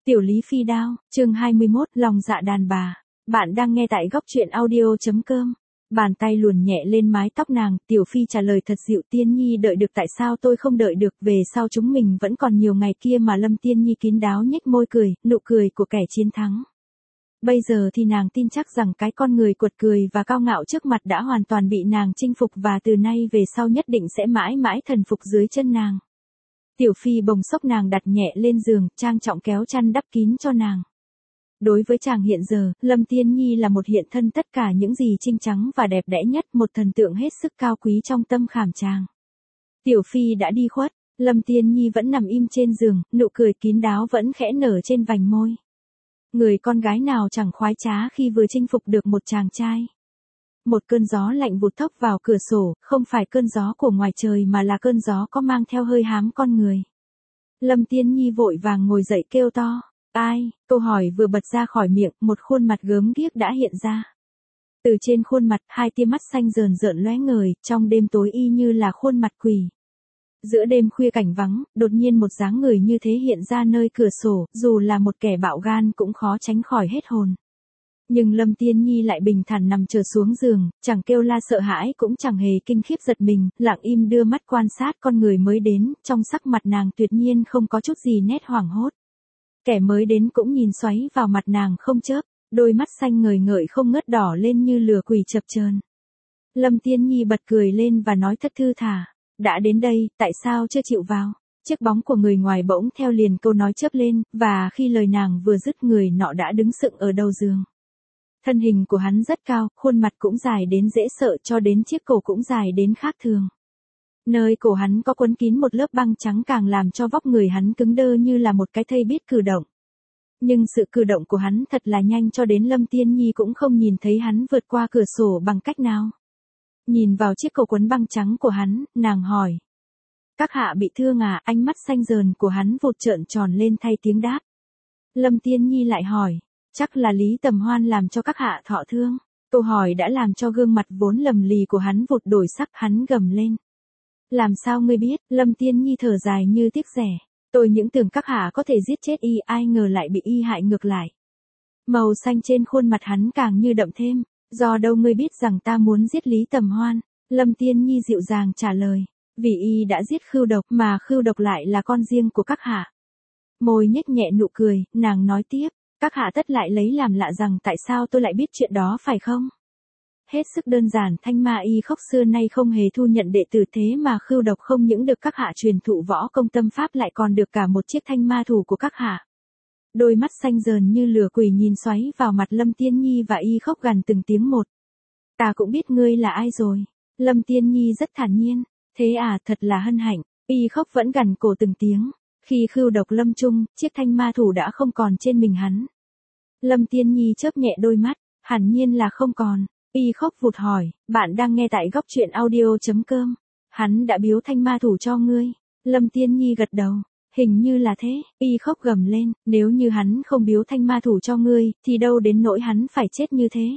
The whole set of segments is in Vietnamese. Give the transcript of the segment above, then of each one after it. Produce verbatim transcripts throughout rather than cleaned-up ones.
Tiểu Lý Phi Đao, chương hai mươi mốt, lòng dạ đàn bà. Bạn đang nghe tại góc truyện audio.com. Bàn tay luồn nhẹ lên mái tóc nàng, Tiểu Phi trả lời thật dịu, Tiên Nhi đợi được tại sao tôi không đợi được, về sau chúng mình vẫn còn nhiều ngày kia mà. Lâm Tiên Nhi kín đáo nhếch môi cười, nụ cười của kẻ chiến thắng. Bây giờ thì nàng tin chắc rằng cái con người cuột cười và cao ngạo trước mặt đã hoàn toàn bị nàng chinh phục và từ nay về sau nhất định sẽ mãi mãi thần phục dưới chân nàng. Tiểu Phi bồng xốc nàng đặt nhẹ lên giường, trang trọng kéo chăn đắp kín cho nàng. Đối với chàng hiện giờ, Lâm Tiên Nhi là một hiện thân tất cả những gì trinh trắng và đẹp đẽ nhất, một thần tượng hết sức cao quý trong tâm khảm chàng. Tiểu Phi đã đi khuất, Lâm Tiên Nhi vẫn nằm im trên giường, nụ cười kín đáo vẫn khẽ nở trên vành môi. Người con gái nào chẳng khoái trá khi vừa chinh phục được một chàng trai. Một cơn gió lạnh vụt thốc vào cửa sổ, không phải cơn gió của ngoài trời mà là cơn gió có mang theo hơi hám con người. Lâm Tiên Nhi vội vàng ngồi dậy kêu to. Ai? Câu hỏi vừa bật ra khỏi miệng, một khuôn mặt gớm ghiếc đã hiện ra. Từ trên khuôn mặt, hai tia mắt xanh rờn rợn lóe ngời, trong đêm tối y như là khuôn mặt quỷ. Giữa đêm khuya cảnh vắng, đột nhiên một dáng người như thế hiện ra nơi cửa sổ, dù là một kẻ bạo gan cũng khó tránh khỏi hết hồn. Nhưng Lâm Tiên Nhi lại bình thản nằm trở xuống giường, chẳng kêu la sợ hãi cũng chẳng hề kinh khiếp giật mình, lặng im đưa mắt quan sát con người mới đến, trong sắc mặt nàng tuyệt nhiên không có chút gì nét hoảng hốt. Kẻ mới đến cũng nhìn xoáy vào mặt nàng không chớp, đôi mắt xanh ngời ngợi không ngớt đỏ lên như lửa quỷ chập chờn. Lâm Tiên Nhi bật cười lên và nói thật thư thả, đã đến đây, tại sao chưa chịu vào? Chiếc bóng của người ngoài bỗng theo liền câu nói chớp lên, và khi lời nàng vừa dứt người nọ đã đứng sững ở đầu giường. Thân hình của hắn rất cao, khuôn mặt cũng dài đến dễ sợ, cho đến chiếc cổ cũng dài đến khác thường. Nơi cổ hắn có quấn kín một lớp băng trắng càng làm cho vóc người hắn cứng đơ như là một cái thây biết cử động. Nhưng sự cử động của hắn thật là nhanh cho đến Lâm Tiên Nhi cũng không nhìn thấy hắn vượt qua cửa sổ bằng cách nào. Nhìn vào chiếc cổ quấn băng trắng của hắn, nàng hỏi. Các hạ bị thương à? Ánh mắt xanh rờn của hắn vụt trợn tròn lên thay tiếng đáp. Lâm Tiên Nhi lại hỏi. Chắc là Lý Tầm Hoan làm cho các hạ thọ thương. Câu hỏi đã làm cho gương mặt vốn lầm lì của hắn vụt đổi sắc, hắn gầm lên. Làm sao ngươi biết? Lâm Tiên Nhi thở dài như tiếc rẻ. Tôi những tưởng các hạ có thể giết chết y, ai ngờ lại bị y hại ngược lại. Màu xanh trên khuôn mặt hắn càng như đậm thêm. Do đâu ngươi biết rằng ta muốn giết Lý Tầm Hoan? Lâm Tiên Nhi dịu dàng trả lời. Vì y đã giết Khưu Độc, mà Khưu Độc lại là con riêng của các hạ. Môi nhếch nhẹ nụ cười, nàng nói tiếp. Các hạ tất lại lấy làm lạ rằng tại sao tôi lại biết chuyện đó phải không? Hết sức đơn giản, Thanh Ma Y Khốc xưa nay không hề thu nhận đệ tử, thế mà Khưu Độc không những được các hạ truyền thụ võ công tâm pháp lại còn được cả một chiếc thanh ma thủ của các hạ. Đôi mắt xanh rờn như lửa quỷ nhìn xoáy vào mặt Lâm Tiên Nhi và Y Khốc gằn từng tiếng một. Ta cũng biết ngươi là ai rồi. Lâm Tiên Nhi rất thản nhiên. Thế à, thật là hân hạnh. Y Khốc vẫn gằn cổ từng tiếng. Khi Khưu Độc lâm chung, chiếc thanh ma thủ đã không còn trên mình hắn. Lâm Tiên Nhi chớp nhẹ đôi mắt, hẳn nhiên là không còn. Y Khốc vụt hỏi, bạn đang nghe tại góc truyện audio.com. Hắn đã biếu thanh ma thủ cho ngươi. Lâm Tiên Nhi gật đầu, hình như là thế. Y Khốc gầm lên, nếu như hắn không biếu thanh ma thủ cho ngươi, thì đâu đến nỗi hắn phải chết như thế.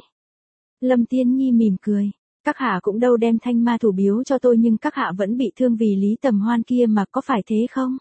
Lâm Tiên Nhi mỉm cười. Các hạ cũng đâu đem thanh ma thủ biếu cho tôi, nhưng các hạ vẫn bị thương vì Lý Tầm Hoan kia mà, có phải thế không?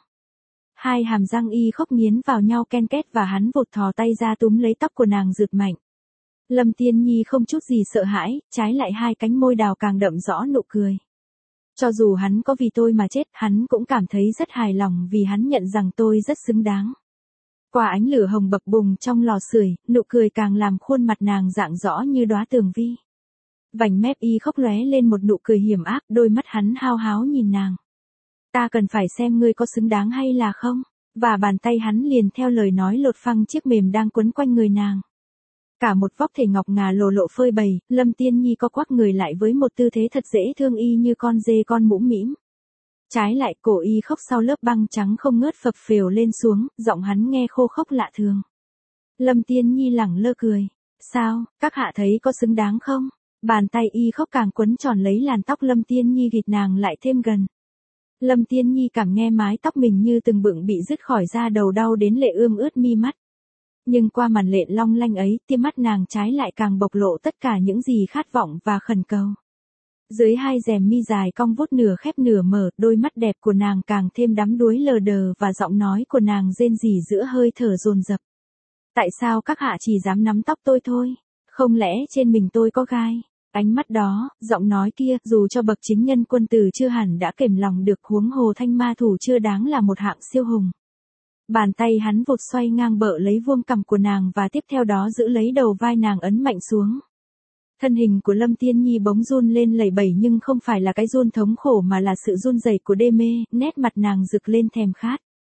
Hai hàm răng Y Khốc nghiến vào nhau ken két và hắn vụt thò tay ra túm lấy tóc của nàng rượt mạnh. Lâm Tiên Nhi không chút gì sợ hãi, trái lại hai cánh môi đào càng đậm rõ nụ cười. Cho dù hắn có vì tôi mà chết, hắn cũng cảm thấy rất hài lòng vì hắn nhận rằng tôi rất xứng đáng. Qua ánh lửa hồng bập bùng trong lò sưởi, nụ cười càng làm khuôn mặt nàng rạng rõ như đóa tường vi. Vành mép Y Khốc lóe lên một nụ cười hiểm ác, đôi mắt hắn hao háo nhìn nàng. Ta cần phải xem ngươi có xứng đáng hay là không, và bàn tay hắn liền theo lời nói lột phăng chiếc mềm đang quấn quanh người nàng. Cả một vóc thể ngọc ngà lồ lộ phơi bày, Lâm Tiên Nhi co quắp người lại với một tư thế thật dễ thương y như con dê con mũm mĩm. Trái lại cổ Y Khốc sau lớp băng trắng không ngớt phập phều lên xuống, giọng hắn nghe khô khốc lạ thường. Lâm Tiên Nhi lẳng lơ cười. Sao, các hạ thấy có xứng đáng không? Bàn tay Y Khốc càng quấn tròn lấy làn tóc Lâm Tiên Nhi ghịt nàng lại thêm gần. Lâm Tiên Nhi cảm nghe mái tóc mình như từng bựng bị rứt khỏi da đầu đau đến lệ ươm ướt mi mắt. Nhưng qua màn lện long lanh ấy, tia mắt nàng trái lại càng bộc lộ tất cả những gì khát vọng và khẩn cầu. Dưới hai rèm mi dài cong vút nửa khép nửa mở, đôi mắt đẹp của nàng càng thêm đắm đuối lờ đờ và giọng nói của nàng rên rỉ giữa hơi thở dồn dập. Tại sao các hạ chỉ dám nắm tóc tôi thôi? Không lẽ trên mình tôi có gai? Ánh mắt đó, giọng nói kia, dù cho bậc chính nhân quân tử chưa hẳn đã kềm lòng được, huống hồ thanh ma thủ chưa đáng là một hạng siêu hùng. Bàn tay hắn vụt xoay ngang bợ lấy vuông cằm của nàng và tiếp theo đó giữ lấy đầu vai nàng ấn mạnh xuống. Thân hình của Lâm Tiên Nhi bỗng run lên lẩy bẩy, nhưng không phải là cái run thống khổ mà là sự run rẩy của đê mê, nét mặt nàng rực lên thèm khát.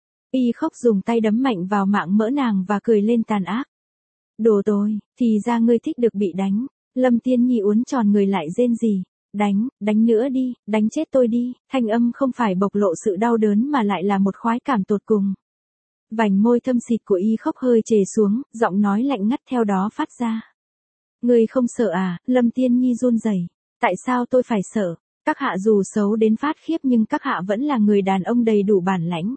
Y Khóc dùng tay đấm mạnh vào mạng mỡ nàng và cười lên tàn ác. Đồ tôi, thì ra ngươi thích được bị đánh. Lâm Tiên Nhi uốn tròn người lại rên rỉ. Đánh, đánh nữa đi, đánh chết tôi đi. Thanh âm không phải bộc lộ sự đau đớn mà lại là một khoái cảm tột cùng. Vành môi thâm xịt của Y Khóc hơi trề xuống, giọng nói lạnh ngắt theo đó phát ra. Ngươi không sợ à? Lâm Tiên Nhi run rẩy. Tại sao tôi phải sợ? Các hạ dù xấu đến phát khiếp nhưng các hạ vẫn là người đàn ông đầy đủ bản lãnh.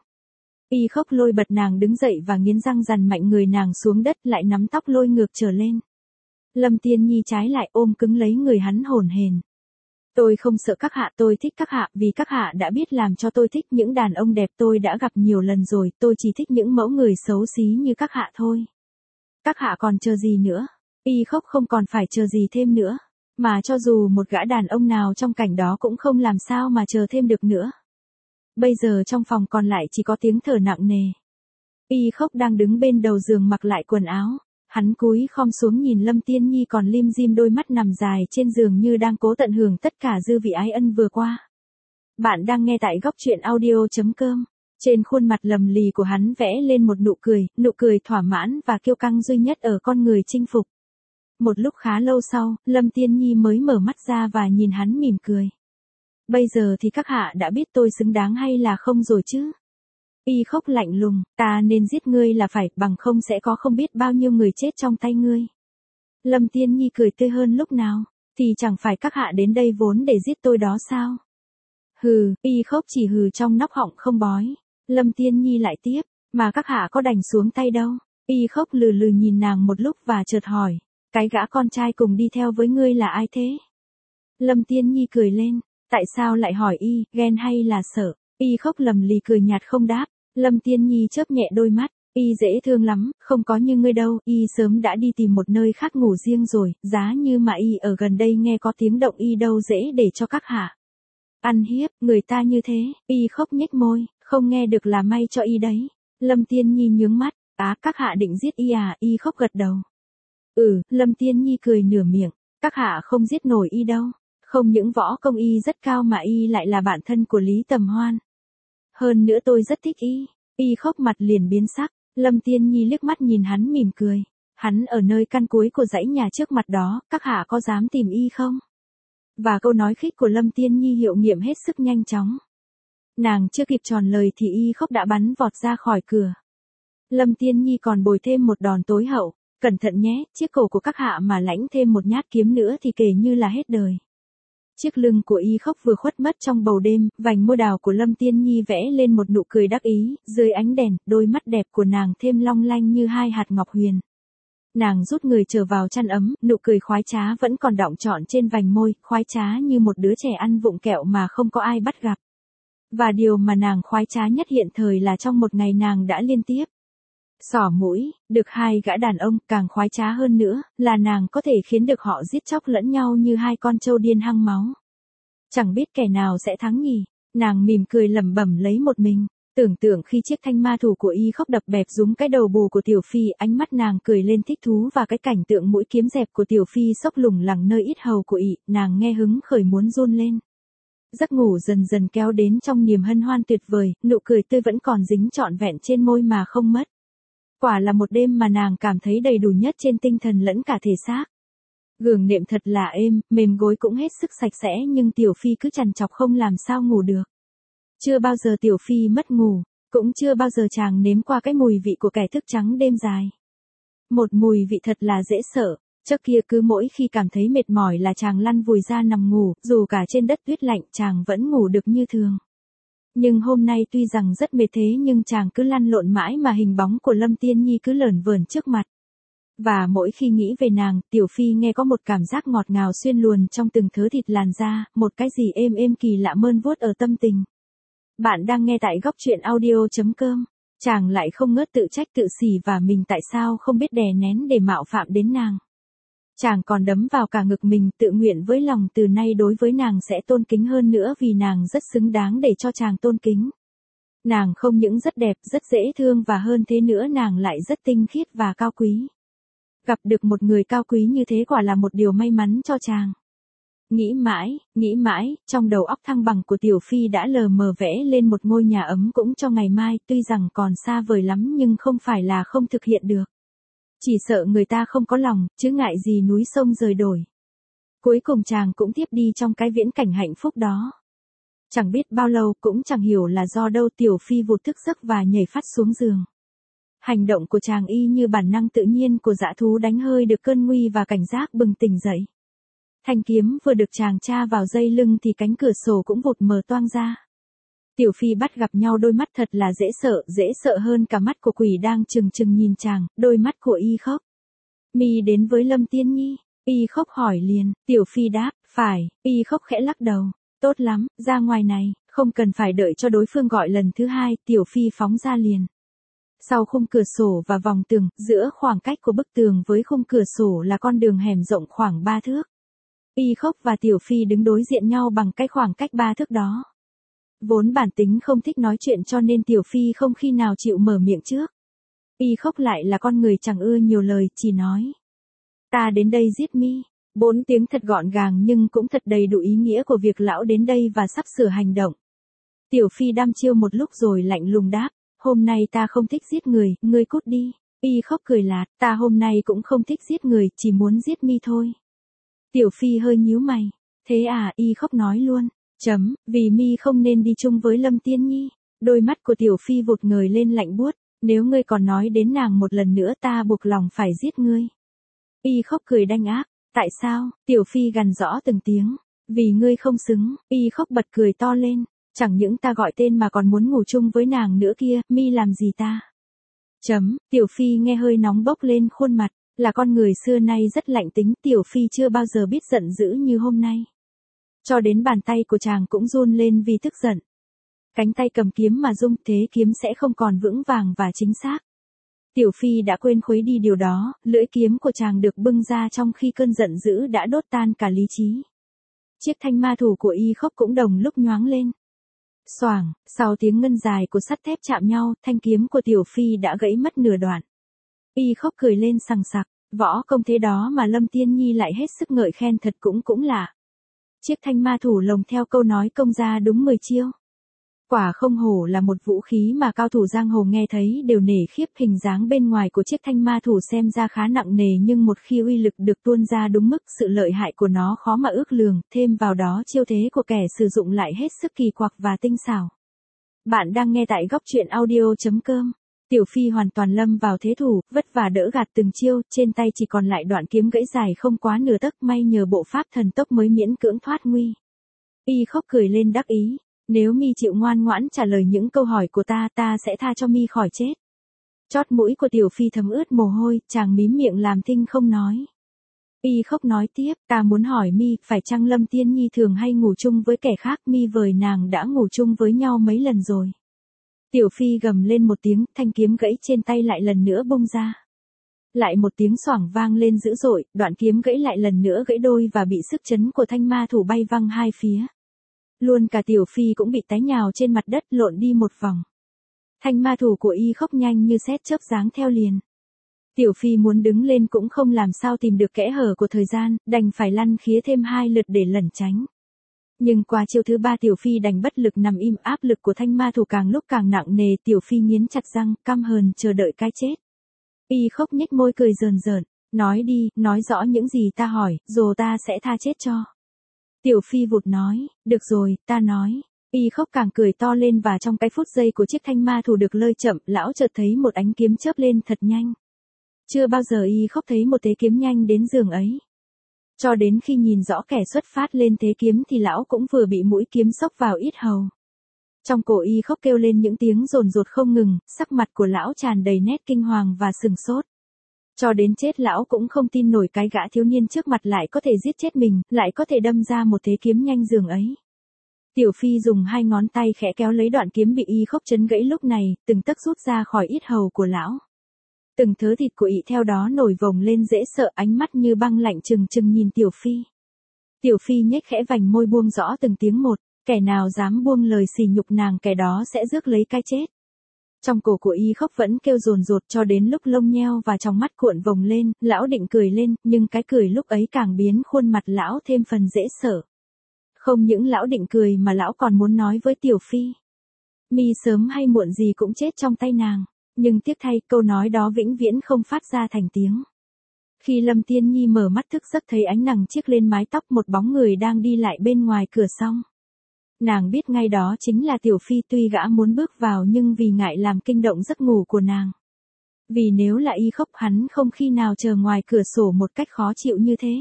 Y Khóc lôi bật nàng đứng dậy và nghiến răng dằn mạnh người nàng xuống đất, lại nắm tóc lôi ngược trở lên. Lâm Tiên Nhi trái lại ôm cứng lấy người hắn hổn hển. Tôi không sợ các hạ, tôi thích các hạ, vì các hạ đã biết làm cho tôi thích những đàn ông đẹp tôi đã gặp nhiều lần rồi, tôi chỉ thích những mẫu người xấu xí như các hạ thôi. Các hạ còn chờ gì nữa? Y Khóc không còn phải chờ gì thêm nữa, mà cho dù một gã đàn ông nào trong cảnh đó cũng không làm sao mà chờ thêm được nữa. Bây giờ trong phòng còn lại chỉ có tiếng thở nặng nề. Y Khóc đang đứng bên đầu giường mặc lại quần áo, hắn cúi khom xuống nhìn Lâm Tiên Nhi còn lim dim đôi mắt nằm dài trên giường như đang cố tận hưởng tất cả dư vị ái ân vừa qua. Bạn đang nghe tại góc truyện audio chấm com. Trên khuôn mặt lầm lì của hắn vẽ lên một nụ cười, nụ cười thỏa mãn và kiêu căng duy nhất ở con người chinh phục. Một lúc khá lâu sau, Lâm Tiên Nhi mới mở mắt ra và nhìn hắn mỉm cười. Bây giờ thì các hạ đã biết tôi xứng đáng hay là không rồi chứ? Y Khóc lạnh lùng, ta nên giết ngươi là phải, bằng không sẽ có không biết bao nhiêu người chết trong tay ngươi. Lâm Tiên Nhi cười tươi hơn lúc nào, thì chẳng phải các hạ đến đây vốn để giết tôi đó sao? Hừ, Y Khóc chỉ hừ trong nóc họng không bói. Lâm Tiên Nhi lại tiếp, mà các hạ có đành xuống tay đâu. Y Khóc lừ lừ nhìn nàng một lúc và chợt hỏi, cái gã con trai cùng đi theo với ngươi là ai thế? Lâm Tiên Nhi cười lên, tại sao lại hỏi y, ghen hay là sợ? Y Khóc lầm lì cười nhạt không đáp. Lâm Tiên Nhi chớp nhẹ đôi mắt, y dễ thương lắm, không có như ngươi đâu, y sớm đã đi tìm một nơi khác ngủ riêng rồi, giá như mà y ở gần đây nghe có tiếng động y đâu dễ để cho các hạ ăn hiếp, người ta như thế. Y Khóc nhếch môi, không nghe được là may cho y đấy. Lâm Tiên Nhi nhướng mắt, á, các hạ định giết y à? Y Khóc gật đầu. Ừ, Lâm Tiên Nhi cười nửa miệng, các hạ không giết nổi y đâu, không những võ công y rất cao mà y lại là bạn thân của Lý Tầm Hoan. Hơn nữa tôi rất thích y. Y Khóc mặt liền biến sắc. Lâm Tiên Nhi liếc mắt nhìn hắn mỉm cười. Hắn ở nơi căn cuối của dãy nhà trước mặt đó, các hạ có dám tìm y không? Và câu nói khích của Lâm Tiên Nhi hiệu nghiệm hết sức nhanh chóng. Nàng chưa kịp tròn lời thì Y Khóc đã bắn vọt ra khỏi cửa. Lâm Tiên Nhi còn bồi thêm một đòn tối hậu. Cẩn thận nhé, chiếc cổ của các hạ mà lãnh thêm một nhát kiếm nữa thì kể như là hết đời. Chiếc lưng của Y Khóc vừa khuất mất trong bầu đêm, vành môi đào của Lâm Tiên Nhi vẽ lên một nụ cười đắc ý, dưới ánh đèn, đôi mắt đẹp của nàng thêm long lanh như hai hạt ngọc huyền. Nàng rút người trở vào chăn ấm, nụ cười khoái trá vẫn còn đọng trọn trên vành môi, khoái trá như một đứa trẻ ăn vụng kẹo mà không có ai bắt gặp. Và điều mà nàng khoái trá nhất hiện thời là trong một ngày nàng đã liên tiếp xỏ mũi, được hai gã đàn ông, càng khoái trá hơn nữa, là nàng có thể khiến được họ giết chóc lẫn nhau như hai con trâu điên hăng máu. Chẳng biết kẻ nào sẽ thắng nhỉ? Nàng mỉm cười lẩm bẩm lấy một mình, tưởng tượng khi chiếc thanh ma thủ của Y Khóc đập bẹp rúng cái đầu bù của Tiểu Phi, ánh mắt nàng cười lên thích thú và cái cảnh tượng mũi kiếm dẹp của Tiểu Phi xốc lủng lẳng nơi ít hầu của ị, nàng nghe hứng khởi muốn run lên. Giấc ngủ dần dần kéo đến trong niềm hân hoan tuyệt vời, nụ cười tươi vẫn còn dính trọn vẹn trên môi mà không mất. Quả là một đêm mà nàng cảm thấy đầy đủ nhất trên tinh thần lẫn cả thể xác. Giường nệm thật là êm, mềm gối cũng hết sức sạch sẽ nhưng Tiểu Phi cứ trằn trọc không làm sao ngủ được. Chưa bao giờ Tiểu Phi mất ngủ, cũng chưa bao giờ chàng nếm qua cái mùi vị của kẻ thức trắng đêm dài. Một mùi vị thật là dễ sợ, trước kia cứ mỗi khi cảm thấy mệt mỏi là chàng lăn vùi ra nằm ngủ, dù cả trên đất tuyết lạnh chàng vẫn ngủ được như thường. Nhưng hôm nay tuy rằng rất mệt thế nhưng chàng cứ lăn lộn mãi mà hình bóng của Lâm Tiên Nhi cứ lởn vởn trước mặt. Và mỗi khi nghĩ về nàng, Tiểu Phi nghe có một cảm giác ngọt ngào xuyên luồn trong từng thớ thịt làn da, một cái gì êm êm kỳ lạ mơn vuốt ở tâm tình. Bạn đang nghe tại góc truyện audio.com. Chàng lại không ngớt tự trách tự xỉ và mình tại sao không biết đè nén để mạo phạm đến nàng. Chàng còn đấm vào cả ngực mình, tự nguyện với lòng từ nay đối với nàng sẽ tôn kính hơn nữa vì nàng rất xứng đáng để cho chàng tôn kính. Nàng không những rất đẹp, rất dễ thương và hơn thế nữa nàng lại rất tinh khiết và cao quý. Gặp được một người cao quý như thế quả là một điều may mắn cho chàng. Nghĩ mãi, nghĩ mãi, trong đầu óc thăng bằng của Tiểu Phi đã lờ mờ vẽ lên một ngôi nhà ấm cũng cho ngày mai, tuy rằng còn xa vời lắm nhưng không phải là không thực hiện được. Chỉ sợ người ta không có lòng, chứ ngại gì núi sông rời đổi. Cuối cùng chàng cũng tiếp đi trong cái viễn cảnh hạnh phúc đó. Chẳng biết bao lâu, cũng chẳng hiểu là do đâu Tiểu Phi vụt thức giấc và nhảy phát xuống giường. Hành động của chàng y như bản năng tự nhiên của dã thú đánh hơi được cơn nguy và cảnh giác bừng tỉnh dậy. Thanh kiếm vừa được chàng tra vào dây lưng thì cánh cửa sổ cũng vụt mở toang ra. Tiểu Phi bắt gặp nhau đôi mắt thật là dễ sợ, dễ sợ hơn cả mắt của quỷ đang trừng trừng nhìn chàng, đôi mắt của Y Khốc. Mi đến với Lâm Tiên Nhi, Y Khốc hỏi liền, Tiểu Phi đáp, phải, Y Khốc khẽ lắc đầu, tốt lắm, ra ngoài này, không cần phải đợi cho đối phương gọi lần thứ hai, Tiểu Phi phóng ra liền. Sau khung cửa sổ và vòng tường, giữa khoảng cách của bức tường với khung cửa sổ là con đường hẻm rộng khoảng ba thước. Y Khốc và Tiểu Phi đứng đối diện nhau bằng cái khoảng cách ba thước đó. Vốn bản tính không thích nói chuyện cho nên Tiểu Phi không khi nào chịu mở miệng trước. Y Khốc lại là con người chẳng ưa nhiều lời, chỉ nói. Ta đến đây giết mi. Bốn tiếng thật gọn gàng nhưng cũng thật đầy đủ ý nghĩa của việc lão đến đây và sắp sửa hành động. Tiểu Phi đăm chiêu một lúc rồi lạnh lùng đáp. Hôm nay ta không thích giết người, ngươi cút đi. Y Khốc cười lạt, ta hôm nay cũng không thích giết người, chỉ muốn giết mi thôi. Tiểu Phi hơi nhíu mày. Thế à, Y Khốc nói luôn. Chấm, vì mi không nên đi chung với Lâm Tiên Nhi. Đôi mắt của Tiểu Phi vụt ngời lên lạnh buốt. Nếu ngươi còn nói đến nàng một lần nữa ta buộc lòng phải giết ngươi. Y Khốc cười đanh ác. Tại sao? Tiểu Phi gằn rõ từng tiếng. Vì ngươi không xứng. Y Khốc bật cười to lên. Chẳng những ta gọi tên mà còn muốn ngủ chung với nàng nữa kia, mi làm gì ta? Chấm, Tiểu Phi nghe hơi nóng bốc lên khuôn mặt, là con người xưa nay rất lạnh tính, Tiểu Phi chưa bao giờ biết giận dữ như hôm nay. Cho đến bàn tay của chàng cũng run lên vì tức giận. Cánh tay cầm kiếm mà rung thế kiếm sẽ không còn vững vàng và chính xác. Tiểu Phi đã quên khuấy đi điều đó, lưỡi kiếm của chàng được bưng ra trong khi cơn giận dữ đã đốt tan cả lý trí. Chiếc thanh ma thủ của Y Khốc cũng đồng lúc nhoáng lên. Xoảng, sau tiếng ngân dài của sắt thép chạm nhau, thanh kiếm của Tiểu Phi đã gãy mất nửa đoạn. Y Khốc cười lên sằng sặc, võ công thế đó mà Lâm Tiên Nhi lại hết sức ngợi khen thật cũng cũng lạ. Chiếc thanh ma thủ lồng theo câu nói công ra đúng mười chiêu. Quả không hổ là một vũ khí mà cao thủ giang hồ nghe thấy đều nể khiếp, hình dáng bên ngoài của chiếc thanh ma thủ xem ra khá nặng nề nhưng một khi uy lực được tuôn ra đúng mức sự lợi hại của nó khó mà ước lường, thêm vào đó chiêu thế của kẻ sử dụng lại hết sức kỳ quặc và tinh xảo. Bạn đang nghe tại góc truyện audio.com. Tiểu Phi hoàn toàn lâm vào thế thủ, vất vả đỡ gạt từng chiêu, trên tay chỉ còn lại đoạn kiếm gãy dài không quá nửa tấc, may nhờ bộ pháp thần tốc mới miễn cưỡng thoát nguy. Y Khốc cười lên đắc ý. Nếu mi chịu ngoan ngoãn trả lời những câu hỏi của ta, ta sẽ tha cho mi khỏi chết. Chót mũi của Tiểu Phi thấm ướt mồ hôi, chàng mím miệng làm thinh không nói. Y Khốc nói tiếp, ta muốn hỏi mi, phải chăng Lâm Tiên Nhi thường hay ngủ chung với kẻ khác, mi vời nàng đã ngủ chung với nhau mấy lần rồi. Tiểu Phi gầm lên một tiếng, thanh kiếm gãy trên tay lại lần nữa bung ra. Lại một tiếng xoảng vang lên dữ dội, đoạn kiếm gãy lại lần nữa gãy đôi và bị sức chấn của thanh ma thủ bay văng hai phía. Luôn cả Tiểu Phi cũng bị té nhào trên mặt đất lộn đi một vòng. Thanh ma thủ của Y Khốc nhanh như sét chớp giáng theo liền. Tiểu Phi muốn đứng lên cũng không làm sao tìm được kẽ hở của thời gian, đành phải lăn khía thêm hai lượt để lẩn tránh. Nhưng qua chiêu thứ ba Tiểu Phi đành bất lực nằm im, áp lực của thanh ma thủ càng lúc càng nặng nề, Tiểu Phi nghiến chặt răng, căm hờn chờ đợi cái chết. Y Khốc nhếch môi cười rờn rợn, nói đi, nói rõ những gì ta hỏi, rồi ta sẽ tha chết cho. Tiểu Phi vụt nói, được rồi, ta nói. Y Khốc càng cười to lên và trong cái phút giây của chiếc thanh ma thủ được lơi chậm, lão chợt thấy một ánh kiếm chớp lên thật nhanh. Chưa bao giờ Y Khốc thấy một thế kiếm nhanh đến giường ấy. Cho đến khi nhìn rõ kẻ xuất phát lên thế kiếm thì lão cũng vừa bị mũi kiếm xốc vào yết hầu. Trong cổ Y Khốc kêu lên những tiếng dồn dột không ngừng, sắc mặt của lão tràn đầy nét kinh hoàng và sừng sốt. Cho đến chết lão cũng không tin nổi cái gã thiếu niên trước mặt lại có thể giết chết mình, lại có thể đâm ra một thế kiếm nhanh dường ấy. Tiểu Phi dùng hai ngón tay khẽ kéo lấy đoạn kiếm bị y khốc chấn gãy lúc này, từng tấc rút ra khỏi yết hầu của lão. Từng thớ thịt của y theo đó nổi vồng lên dễ sợ, ánh mắt như băng lạnh trừng trừng nhìn Tiểu Phi. Tiểu Phi nhếch khẽ vành môi buông rõ từng tiếng một, kẻ nào dám buông lời sỉ nhục nàng kẻ đó sẽ rước lấy cái chết. Trong cổ của y khốc vẫn kêu dồn dột cho đến lúc lông nheo và trong mắt cuộn vồng lên, lão định cười lên, nhưng cái cười lúc ấy càng biến khuôn mặt lão thêm phần dễ sợ. Không những lão định cười mà lão còn muốn nói với Tiểu Phi. Mi sớm hay muộn gì cũng chết trong tay nàng, nhưng tiếc thay câu nói đó vĩnh viễn không phát ra thành tiếng. Khi Lâm Tiên Nhi mở mắt thức giấc thấy ánh nắng chiếc lên mái tóc một bóng người đang đi lại bên ngoài cửa song. Nàng biết ngay đó chính là Tiểu Phi, tuy gã muốn bước vào nhưng vì ngại làm kinh động giấc ngủ của nàng. Vì nếu là y khốc hắn không khi nào chờ ngoài cửa sổ một cách khó chịu như thế.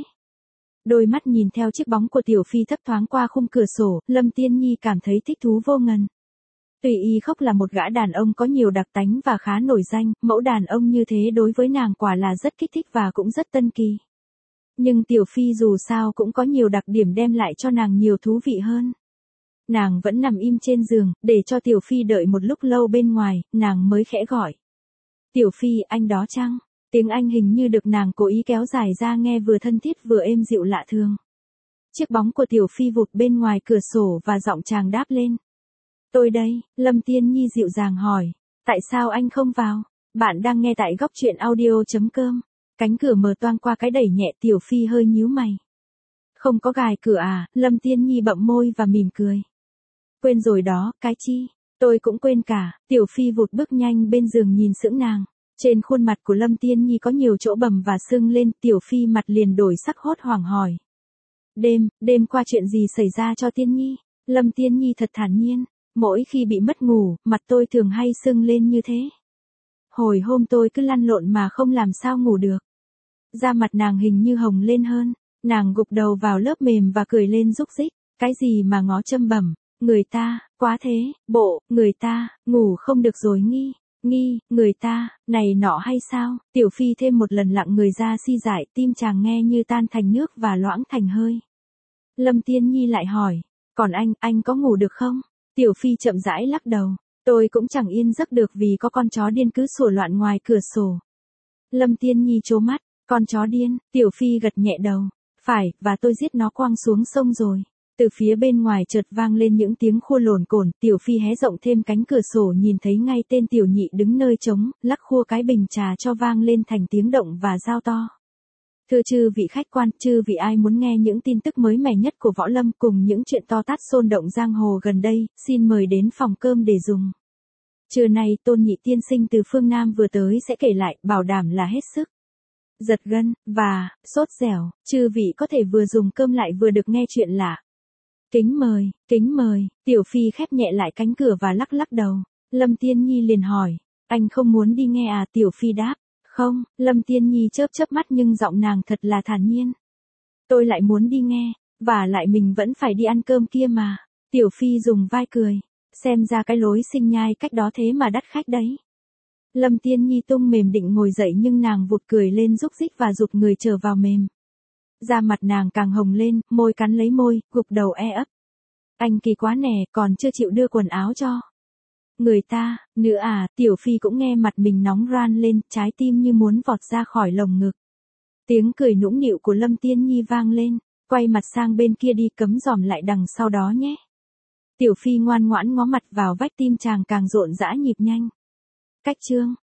Đôi mắt nhìn theo chiếc bóng của Tiểu Phi thấp thoáng qua khung cửa sổ, Lâm Tiên Nhi cảm thấy thích thú vô ngần. Tuy y khốc là một gã đàn ông có nhiều đặc tánh và khá nổi danh, mẫu đàn ông như thế đối với nàng quả là rất kích thích và cũng rất tân kỳ. Nhưng Tiểu Phi dù sao cũng có nhiều đặc điểm đem lại cho nàng nhiều thú vị hơn. Nàng vẫn nằm im trên giường, để cho Tiểu Phi đợi một lúc lâu bên ngoài, nàng mới khẽ gọi. Tiểu Phi, anh đó chăng? Tiếng Anh hình như được nàng cố ý kéo dài ra nghe vừa thân thiết vừa êm dịu lạ thường. Chiếc bóng của Tiểu Phi vụt bên ngoài cửa sổ và giọng chàng đáp lên. Tôi đây, Lâm Tiên Nhi dịu dàng hỏi. Tại sao anh không vào? Bạn đang nghe tại góc truyện audio chấm com. Cánh cửa mở toang qua cái đẩy nhẹ, Tiểu Phi hơi nhíu mày. Không có gài cửa à? Lâm Tiên Nhi bậm môi và mỉm cười. Quên rồi đó, cái chi? Tôi cũng quên cả. Tiểu Phi vụt bước nhanh bên giường nhìn sững nàng. Trên khuôn mặt của Lâm Tiên Nhi có nhiều chỗ bầm và sưng lên, Tiểu Phi mặt liền đổi sắc hốt hoảng hỏi. Đêm, đêm qua chuyện gì xảy ra cho Tiên Nhi? Lâm Tiên Nhi thật thản nhiên. Mỗi khi bị mất ngủ, mặt tôi thường hay sưng lên như thế. Hồi hôm tôi cứ lăn lộn mà không làm sao ngủ được. Da mặt nàng hình như hồng lên hơn. Nàng gục đầu vào lớp mềm và cười lên rúc rích. Cái gì mà ngó châm bẩm. Người ta, quá thế, bộ, người ta, ngủ không được rồi nghi. Nghi, người ta, này nọ hay sao? Tiểu Phi thêm một lần lặng người ra si giải, tim chàng nghe như tan thành nước và loãng thành hơi. Lâm Tiên Nhi lại hỏi. Còn anh, anh có ngủ được không? Tiểu Phi chậm rãi lắc đầu. Tôi cũng chẳng yên giấc được vì có con chó điên cứ sủa loạn ngoài cửa sổ. Lâm Tiên Nhi trố mắt. Con chó điên? Tiểu Phi gật nhẹ đầu. Phải, và tôi giết nó quăng xuống sông rồi. Từ phía bên ngoài chợt vang lên những tiếng khua lồn cồn, Tiểu Phi hé rộng thêm cánh cửa sổ nhìn thấy ngay tên Tiểu Nhị đứng nơi trống, lắc khua cái bình trà cho vang lên thành tiếng động và giao to. Thưa chư vị khách quan, chư vị ai muốn nghe những tin tức mới mẻ nhất của võ lâm cùng những chuyện to tát xôn động giang hồ gần đây, xin mời đến phòng cơm để dùng. Trưa nay Tôn Nhị tiên sinh từ phương Nam vừa tới sẽ kể lại, bảo đảm là hết sức giật gân, và, sốt dẻo, chư vị có thể vừa dùng cơm lại vừa được nghe chuyện lạ. Kính mời, kính mời, Tiểu Phi khép nhẹ lại cánh cửa và lắc lắc đầu. Lâm Tiên Nhi liền hỏi, anh không muốn đi nghe à? Tiểu Phi đáp, không. Lâm Tiên Nhi chớp chớp mắt nhưng giọng nàng thật là thản nhiên. Tôi lại muốn đi nghe, và lại mình vẫn phải đi ăn cơm kia mà. Tiểu Phi dùng vai cười, xem ra cái lối sinh nhai cách đó thế mà đắt khách đấy. Lâm Tiên Nhi tung mềm định ngồi dậy nhưng nàng vụt cười lên rúc rích và giục người trở vào mềm. Da mặt nàng càng hồng lên, môi cắn lấy môi, gục đầu e ấp. Anh kỳ quá nè, còn chưa chịu đưa quần áo cho người ta, nữa à? Tiểu Phi cũng nghe mặt mình nóng ran lên, trái tim như muốn vọt ra khỏi lồng ngực. Tiếng cười nũng nịu của Lâm Tiên Nhi vang lên, quay mặt sang bên kia đi, cấm giòm lại đằng sau đó nhé. Tiểu Phi ngoan ngoãn ngó mặt vào vách, tim chàng càng rộn rã nhịp nhanh. Cách chương